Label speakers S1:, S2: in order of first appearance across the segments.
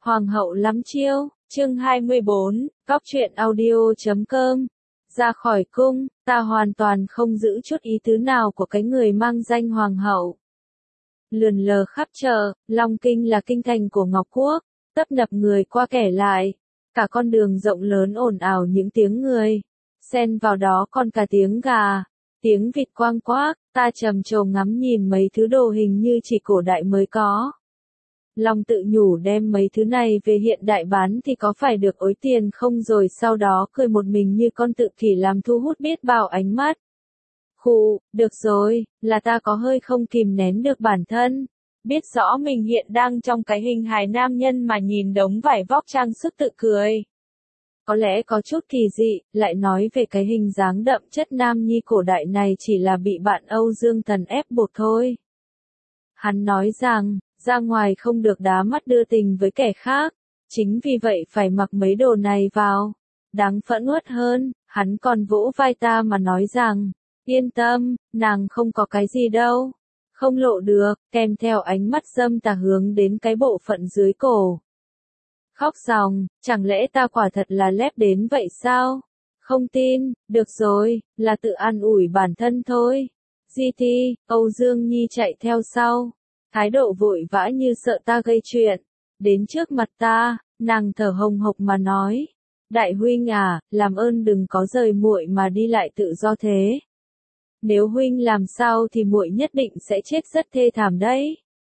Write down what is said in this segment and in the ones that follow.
S1: Hoàng hậu lắm chiêu, chương 24, Cóc truyện audio.com. Ra khỏi cung, ta hoàn toàn không giữ chút ý tứ nào của cái người mang danh hoàng hậu. Lượn lờ khắp chợ, Long Kinh là kinh thành của Ngọc Quốc, tấp nập người qua kẻ lại. Cả con đường rộng lớn ồn ào những tiếng người. Xen vào đó còn cả tiếng gà, tiếng vịt quang quác, ta trầm trồ ngắm nhìn mấy thứ đồ hình như chỉ cổ đại mới có. Long tự nhủ đem mấy thứ này về hiện đại bán thì có phải được ối tiền không, rồi sau đó cười một mình như con tự kỷ làm thu hút biết bao ánh mắt. Khụ, được rồi, là ta có hơi không kìm nén được bản thân. Biết rõ mình hiện đang trong cái hình hài nam nhân mà nhìn đống vải vóc trang sức tự cười. Có lẽ có chút kỳ dị, lại nói về cái hình dáng đậm chất nam nhi cổ đại này chỉ là bị bạn Âu Dương Thần ép buộc thôi. Hắn nói rằng, ra ngoài không được đá mắt đưa tình với kẻ khác, chính vì vậy phải mặc mấy đồ này vào. Đáng phẫn uất hơn, hắn còn vỗ vai ta mà nói rằng, yên tâm, nàng không có cái gì đâu, không lộ được, kèm theo ánh mắt dâm tà hướng đến cái bộ phận dưới cổ. Khóc ròng, chẳng lẽ ta quả thật là lép đến vậy sao? Không tin, được rồi, là tự an ủi bản thân thôi. GT, Âu Dương Nhi chạy theo sau, thái độ vội vã như sợ ta gây chuyện. Đến trước mặt ta, nàng thở hồng hộc mà nói, đại huynh à, làm ơn đừng có rời muội mà đi lại tự do thế. Nếu huynh làm sao thì muội nhất định sẽ chết rất thê thảm đấy.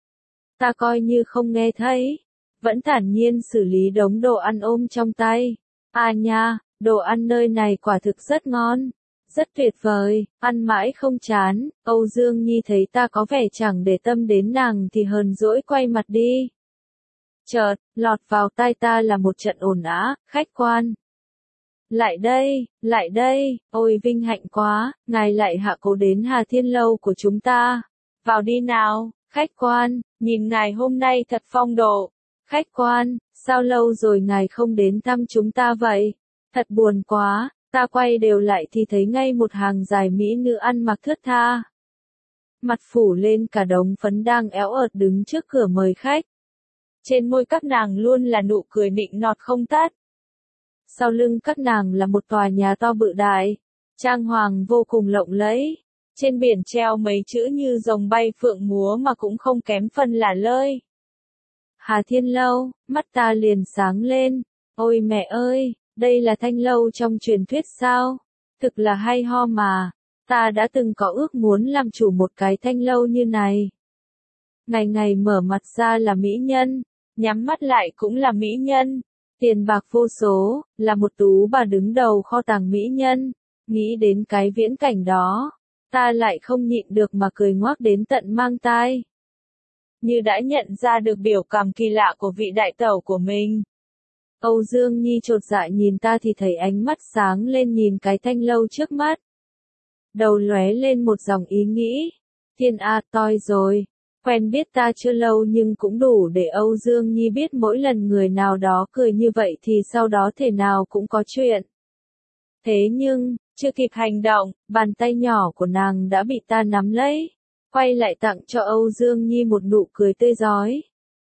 S1: Ta coi như không nghe thấy, vẫn thản nhiên xử lý đống đồ ăn ôm trong tay. À nha, đồ ăn nơi này quả thực rất ngon, rất tuyệt vời, ăn mãi không chán. Âu Dương Nhi thấy ta có vẻ chẳng để tâm đến nàng thì hờn dỗi quay mặt đi. Chợt, lọt vào tai ta là một trận ồn ào, khách quan. Lại đây, ôi vinh hạnh quá, ngài lại hạ cố đến Hà Thiên Lâu của chúng ta. Vào đi nào, khách quan, nhìn ngài hôm nay thật phong độ. Khách quan, sao lâu rồi ngài không đến thăm chúng ta vậy? Thật buồn quá, ta quay đều lại thì thấy ngay một hàng dài mỹ nữ ăn mặc thướt tha. Mặt phủ lên cả đống phấn đang éo ợt đứng trước cửa mời khách. Trên môi các nàng luôn là nụ cười nịnh nọt không tắt. Sau lưng các nàng là một tòa nhà to bự đại, trang hoàng vô cùng lộng lẫy. Trên biển treo mấy chữ như rồng bay phượng múa mà cũng không kém phần lả lơi. Hà Thiên Lâu, mắt ta liền sáng lên. Ôi mẹ ơi, đây là thanh lâu trong truyền thuyết sao? Thực là hay ho mà. Ta đã từng có ước muốn làm chủ một cái thanh lâu như này. Ngày ngày mở mặt ra là mỹ nhân, nhắm mắt lại cũng là mỹ nhân. Tiền bạc vô số, là một tú bà đứng đầu kho tàng mỹ nhân. Nghĩ đến cái viễn cảnh đó, ta lại không nhịn được mà cười ngoác đến tận mang tai. Như đã nhận ra được biểu cảm kỳ lạ của vị đại tẩu của mình. Âu Dương Nhi chột dạ nhìn ta thì thấy ánh mắt sáng lên nhìn cái thanh lâu trước mắt. Đầu lóe lên một dòng ý nghĩ. Thiên A toi rồi. Quen biết ta chưa lâu nhưng cũng đủ để Âu Dương Nhi biết mỗi lần người nào đó cười như vậy thì sau đó thể nào cũng có chuyện. Thế nhưng, chưa kịp hành động, bàn tay nhỏ của nàng đã bị ta nắm lấy. Quay lại tặng cho Âu Dương Nhi một nụ cười tươi rói.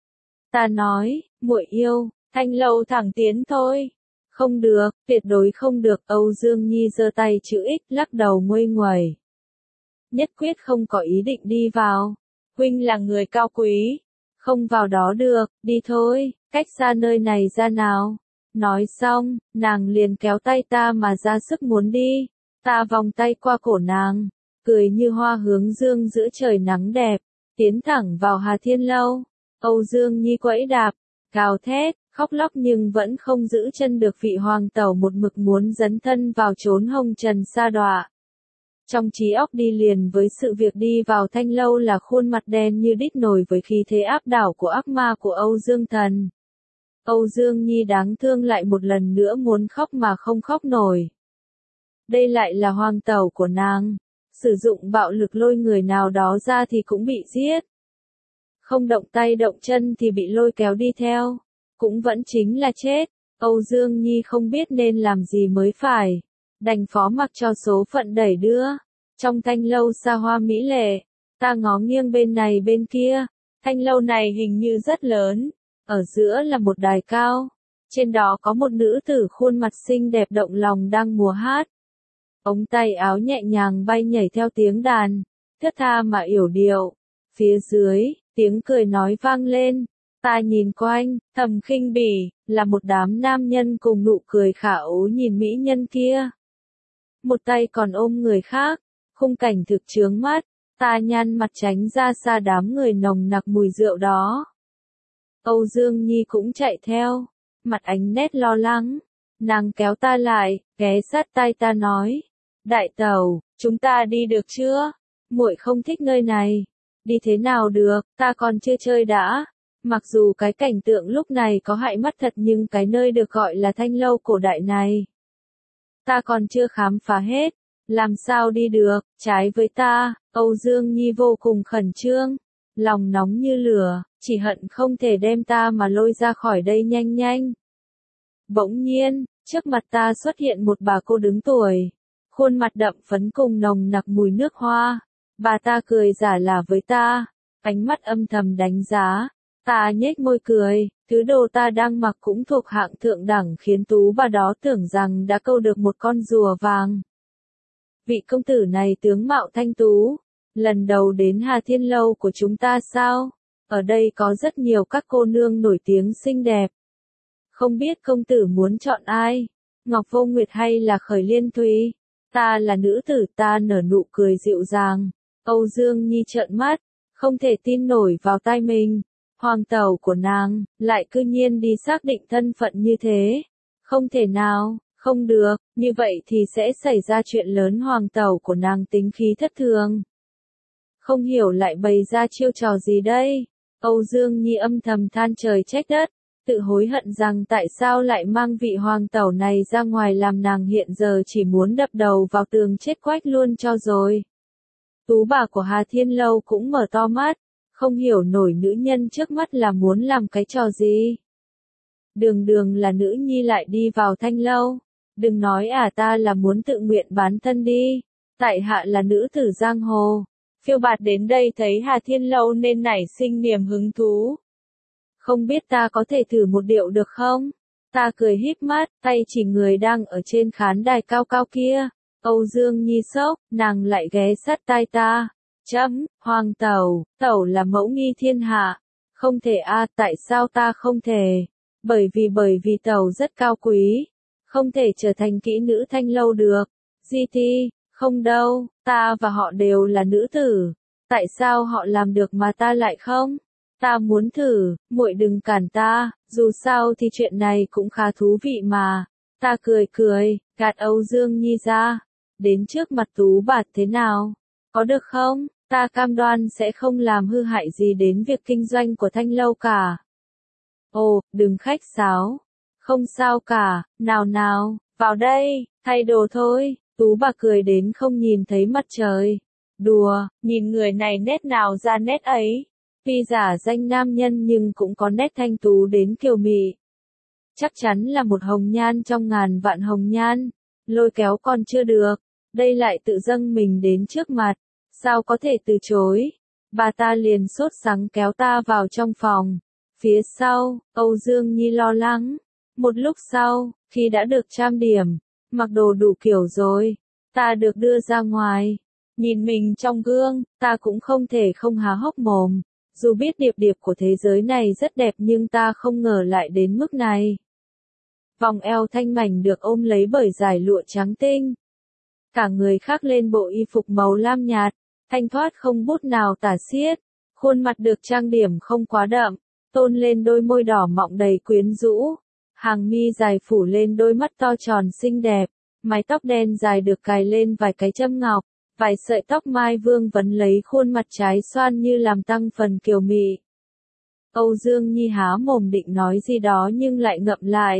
S1: Ta nói, muội yêu, thanh lâu thẳng tiến thôi. Không được, tuyệt đối không được. Âu Dương Nhi giơ tay chữ X lắc đầu nguây nguẩy. Nhất quyết không có ý định đi vào. Huynh là người cao quý. Không vào đó được, đi thôi, cách xa nơi này ra nào. Nói xong, nàng liền kéo tay ta mà ra sức muốn đi. Ta vòng tay qua cổ nàng, cười như hoa hướng dương giữa trời nắng đẹp, tiến thẳng vào Hà Thiên Lâu. Âu Dương Nhi quẫy đạp, gào thét, khóc lóc nhưng vẫn không giữ chân được vị hoàng tẩu một mực muốn dấn thân vào chốn hồng trần sa đọa. Trong trí óc đi liền với sự việc đi vào thanh lâu là khuôn mặt đen như đít nồi với khí thế áp đảo của ác ma của Âu Dương Thần. Âu Dương Nhi đáng thương lại một lần nữa muốn khóc mà không khóc nổi. Đây lại là hoàng tẩu của nàng. Sử dụng bạo lực lôi người nào đó ra thì cũng bị giết. Không động tay động chân thì bị lôi kéo đi theo. Cũng vẫn chính là chết. Âu Dương Nhi không biết nên làm gì mới phải. Đành phó mặc cho số phận đẩy đưa. Trong thanh lâu xa hoa mỹ lệ, ta ngó nghiêng bên này bên kia. Thanh lâu này hình như rất lớn. Ở giữa là một đài cao. Trên đó có một nữ tử khuôn mặt xinh đẹp động lòng đang múa hát. Ống tay áo nhẹ nhàng bay nhảy theo tiếng đàn, thướt tha mà yểu điệu. Phía dưới, tiếng cười nói vang lên. Ta nhìn quanh, thầm khinh bỉ, là một đám nam nhân cùng nụ cười khả ố nhìn mỹ nhân kia. Một tay còn ôm người khác, khung cảnh thực chướng mắt, ta nhăn mặt tránh ra xa đám người nồng nặc mùi rượu đó. Âu Dương Nhi cũng chạy theo, mặt ánh nét lo lắng, nàng kéo ta lại, ghé sát tai ta nói, đại tẩu, chúng ta đi được chưa? Muội không thích nơi này. Đi thế nào được, ta còn chưa chơi đã. Mặc dù cái cảnh tượng lúc này có hại mắt thật nhưng cái nơi được gọi là thanh lâu cổ đại này, ta còn chưa khám phá hết, làm sao đi được, trái với ta. Âu Dương Nhi vô cùng khẩn trương, lòng nóng như lửa, chỉ hận không thể đem ta mà lôi ra khỏi đây nhanh nhanh. Bỗng nhiên, trước mặt ta xuất hiện một bà cô đứng tuổi, khuôn mặt đậm phấn cùng nồng nặc mùi nước hoa. Bà ta cười giả lả với ta, ánh mắt âm thầm đánh giá. Ta nhếch môi cười, thứ đồ ta đang mặc cũng thuộc hạng thượng đẳng khiến tú bà đó tưởng rằng đã câu được một con rùa vàng. Vị công tử này tướng mạo thanh tú, lần đầu đến Hà Thiên Lâu của chúng ta sao? Ở đây có rất nhiều các cô nương nổi tiếng xinh đẹp. Không biết công tử muốn chọn ai? Ngọc Vô Nguyệt hay là Khởi Liên Thùy? Ta là nữ tử, ta nở nụ cười dịu dàng. Âu Dương Nhi trợn mắt, không thể tin nổi vào tai mình. Hoàng tẩu của nàng, lại cư nhiên đi xác định thân phận như thế. Không thể nào, không được, như vậy thì sẽ xảy ra chuyện lớn. Hoàng tẩu của nàng tính khí thất thường. Không hiểu lại bày ra chiêu trò gì đây. Âu Dương Nhi âm thầm than trời trách đất, tự hối hận rằng tại sao lại mang vị hoàng tẩu này ra ngoài làm nàng hiện giờ chỉ muốn đập đầu vào tường chết quách luôn cho rồi. Tú bà của Hà Thiên Lâu cũng mở to mắt, không hiểu nổi nữ nhân trước mắt là muốn làm cái trò gì. Đường đường là nữ nhi lại đi vào thanh lâu. Đừng nói ta là muốn tự nguyện bán thân đi. Tại hạ là nữ tử giang hồ. Phiêu bạt đến đây thấy Hà Thiên Lâu nên nảy sinh niềm hứng thú. Không biết ta có thể thử một điệu được không? Ta cười híp mắt, tay chỉ người đang ở trên khán đài cao cao kia. Âu Dương Nhi sốc, nàng lại ghé sát tai ta. Hoàng tẩu, tẩu là mẫu nghi thiên hạ. Không thể tại sao ta không thể? Bởi vì tẩu rất cao quý. Không thể trở thành kỹ nữ thanh lâu được. Ti, không đâu, ta và họ đều là nữ tử. Tại sao họ làm được mà ta lại không? Ta muốn thử, muội đừng cản ta, dù sao thì chuyện này cũng khá thú vị mà. Ta cười, gạt Âu Dương Nhi ra. Đến trước mặt tú bà thế nào? Có được không? Ta cam đoan sẽ không làm hư hại gì đến việc kinh doanh của thanh lâu cả. Ồ, đừng khách sáo. Không sao cả, nào, vào đây, thay đồ thôi. Tú bà cười đến không nhìn thấy mặt trời. Đùa, nhìn người này nét nào ra nét ấy. Tuy giả danh nam nhân nhưng cũng có nét thanh tú đến kiều mị. Chắc chắn là một hồng nhan trong ngàn vạn hồng nhan. Lôi kéo còn chưa được, đây lại tự dâng mình đến trước mặt. Sao có thể từ chối? Bà ta liền sốt sắng kéo ta vào trong phòng. Phía sau, Âu Dương Nhi lo lắng. Một lúc sau, khi đã được trang điểm, mặc đồ đủ kiểu rồi, ta được đưa ra ngoài. Nhìn mình trong gương, ta cũng không thể không há hốc mồm. Dù biết điệp điệp của thế giới này rất đẹp nhưng ta không ngờ lại đến mức này. Vòng eo thanh mảnh được ôm lấy bởi dải lụa trắng tinh. Cả người khác lên bộ y phục màu lam nhạt, thanh thoát không bút nào tả xiết. Khuôn mặt được trang điểm không quá đậm, tôn lên đôi môi đỏ mọng đầy quyến rũ. Hàng mi dài phủ lên đôi mắt to tròn xinh đẹp, mái tóc đen dài được cài lên vài cái châm ngọc, vài sợi tóc mai vương vấn lấy khuôn mặt trái xoan như làm tăng phần kiều mị. Âu Dương Nhi há mồm định nói gì đó nhưng lại ngậm lại.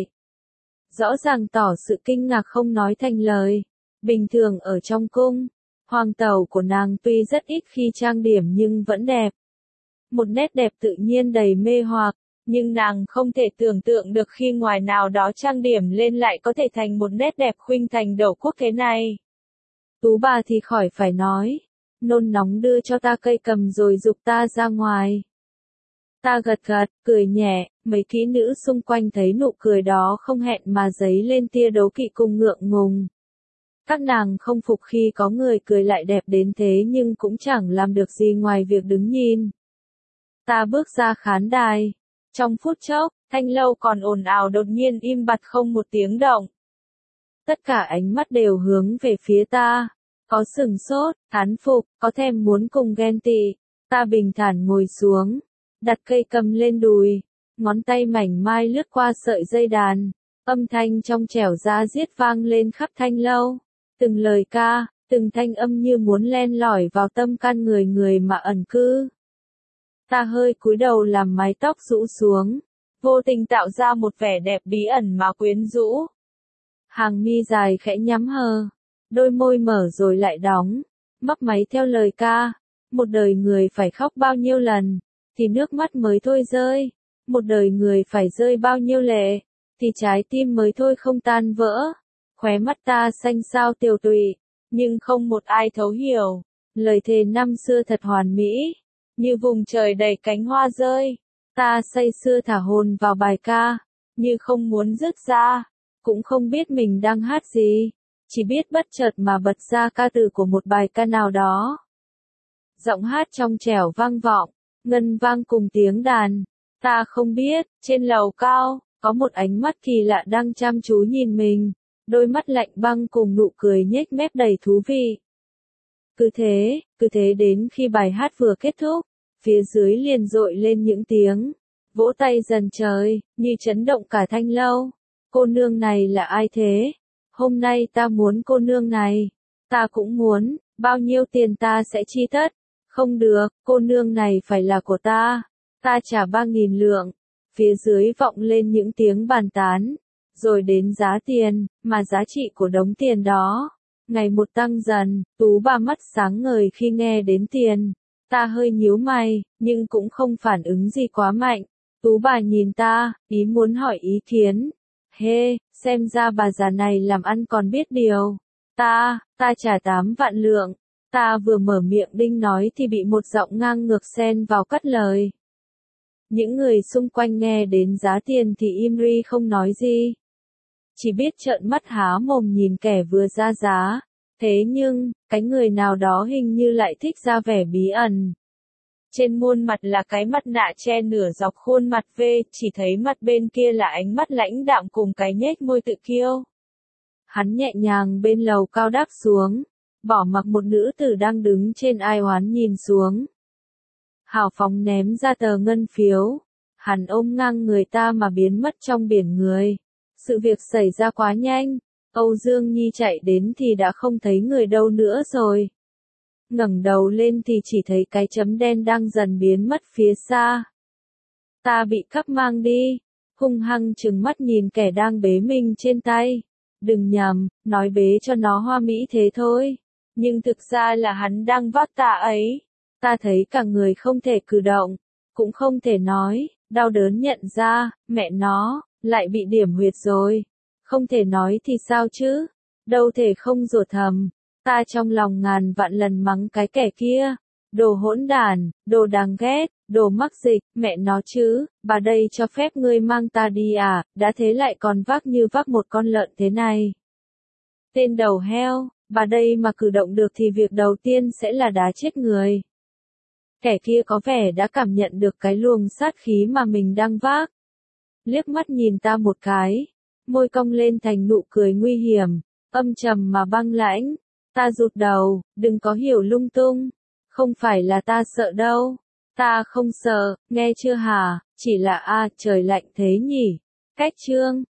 S1: Rõ ràng tỏ sự kinh ngạc không nói thành lời. Bình thường ở trong cung, hoàng tẩu của nàng tuy rất ít khi trang điểm nhưng vẫn đẹp. Một nét đẹp tự nhiên đầy mê hoặc. Nhưng nàng không thể tưởng tượng được khi ngoài nào đó trang điểm lên lại có thể thành một nét đẹp khuynh thành đẩu quốc thế này. Tú bà thì khỏi phải nói. Nôn nóng đưa cho ta cây cầm rồi giục ta ra ngoài. Ta gật gật, cười nhẹ, Mấy kỹ nữ xung quanh thấy nụ cười đó không hẹn mà dấy lên tia đố kỵ cùng ngượng ngùng. Các nàng không phục khi có người cười lại đẹp đến thế nhưng cũng chẳng làm được gì ngoài việc đứng nhìn. Ta bước ra khán đài. Trong phút chốc, thanh lâu còn ồn ào đột nhiên im bặt không một tiếng động. Tất cả ánh mắt đều hướng về phía ta. Có sửng sốt, thán phục, có thèm muốn cùng ghen tị. Ta bình thản ngồi xuống, đặt cây cầm lên đùi, ngón tay mảnh mai lướt qua sợi dây đàn, âm thanh trong trẻo da diết vang lên khắp thanh lâu. Từng lời ca, từng thanh âm như muốn len lỏi vào tâm can người người mà ẩn cư. Ta hơi cúi đầu làm mái tóc rũ xuống, vô tình tạo ra một vẻ đẹp bí ẩn mà quyến rũ. Hàng mi dài khẽ nhắm hờ, đôi môi mở rồi lại đóng, mấp máy theo lời ca. Một đời người phải khóc bao nhiêu lần, thì nước mắt mới thôi rơi. Một đời người phải rơi bao nhiêu lệ, thì trái tim mới thôi không tan vỡ. Khóe mắt ta xanh xao tiều tụy, nhưng không một ai thấu hiểu. Lời thề năm xưa thật hoàn mỹ, như vùng trời đầy cánh hoa rơi. Ta say sưa thả hồn vào bài ca, như không muốn dứt ra, cũng không biết mình đang hát gì, chỉ biết bất chợt mà bật ra ca từ của một bài ca nào đó. Giọng hát trong trẻo vang vọng, ngân vang cùng tiếng đàn. Ta không biết, trên lầu cao, có một ánh mắt kỳ lạ đang chăm chú nhìn mình, đôi mắt lạnh băng cùng nụ cười nhếch mép đầy thú vị. Cứ thế đến khi bài hát vừa kết thúc, phía dưới liền dội lên những tiếng vỗ tay dần trời, như chấn động cả thanh lâu. Cô nương này là ai thế? Hôm nay ta muốn cô nương này. Ta cũng muốn, bao nhiêu tiền ta sẽ chi tất? Không được, cô nương này phải là của ta. Ta trả 3.000 lượng. Phía dưới vọng lên những tiếng bàn tán. Rồi đến giá tiền, mà giá trị của đống tiền đó ngày một tăng dần. Tú bà mắt sáng ngời khi nghe đến tiền. Ta hơi nhíu mày, nhưng cũng không phản ứng gì quá mạnh. Tú bà nhìn ta, ý muốn hỏi ý kiến. Xem ra bà già này làm ăn còn biết điều. Ta trả 8 vạn lượng. Ta vừa mở miệng đinh nói thì bị một giọng ngang ngược xen vào cắt lời. Những người xung quanh nghe đến giá tiền thì im ri không nói gì. Chỉ biết trợn mắt há mồm nhìn kẻ vừa ra giá. Thế nhưng, cái người nào đó hình như lại thích ra vẻ bí ẩn. Trên muôn mặt là cái mặt nạ che nửa dọc khuôn mặt V, chỉ thấy mặt bên kia là ánh mắt lãnh đạm cùng cái nhếch môi tự kiêu. Hắn nhẹ nhàng bên lầu cao đáp xuống, bỏ mặc một nữ tử đang đứng trên ai oán nhìn xuống. Hào phóng ném ra tờ ngân phiếu, hắn ôm ngang người ta mà biến mất trong biển người. Sự việc xảy ra quá nhanh, Âu Dương Nhi chạy đến thì đã không thấy người đâu nữa rồi. Ngẩng đầu lên thì chỉ thấy cái chấm đen đang dần biến mất phía xa. Ta bị cắp mang đi, hung hăng trừng mắt nhìn kẻ đang bế mình trên tay. Đừng nhầm, nói bế cho nó hoa mỹ thế thôi. Nhưng thực ra là hắn đang vác tạ ấy. Ta thấy cả người không thể cử động, cũng không thể nói, đau đớn nhận ra, mẹ nó, lại bị điểm huyệt rồi. Không thể nói thì sao chứ, đâu thể không rủa thầm. Ta trong lòng ngàn vạn lần mắng cái kẻ kia. Đồ hỗn đản, đồ đáng ghét, đồ mắc dịch, mẹ nó chứ, bà đây cho phép ngươi mang ta đi à, đã thế lại còn vác như vác một con lợn thế này. Tên đầu heo, bà đây mà cử động được thì việc đầu tiên sẽ là đá chết người. Kẻ kia có vẻ đã cảm nhận được cái luồng sát khí mà mình đang vác. Liếc mắt nhìn ta một cái, môi cong lên thành nụ cười nguy hiểm, âm trầm mà băng lãnh. Ta rụt đầu, đừng có hiểu lung tung. Không phải là ta sợ đâu. Ta không sợ, nghe chưa hả, chỉ là trời lạnh thế nhỉ. Cách chương.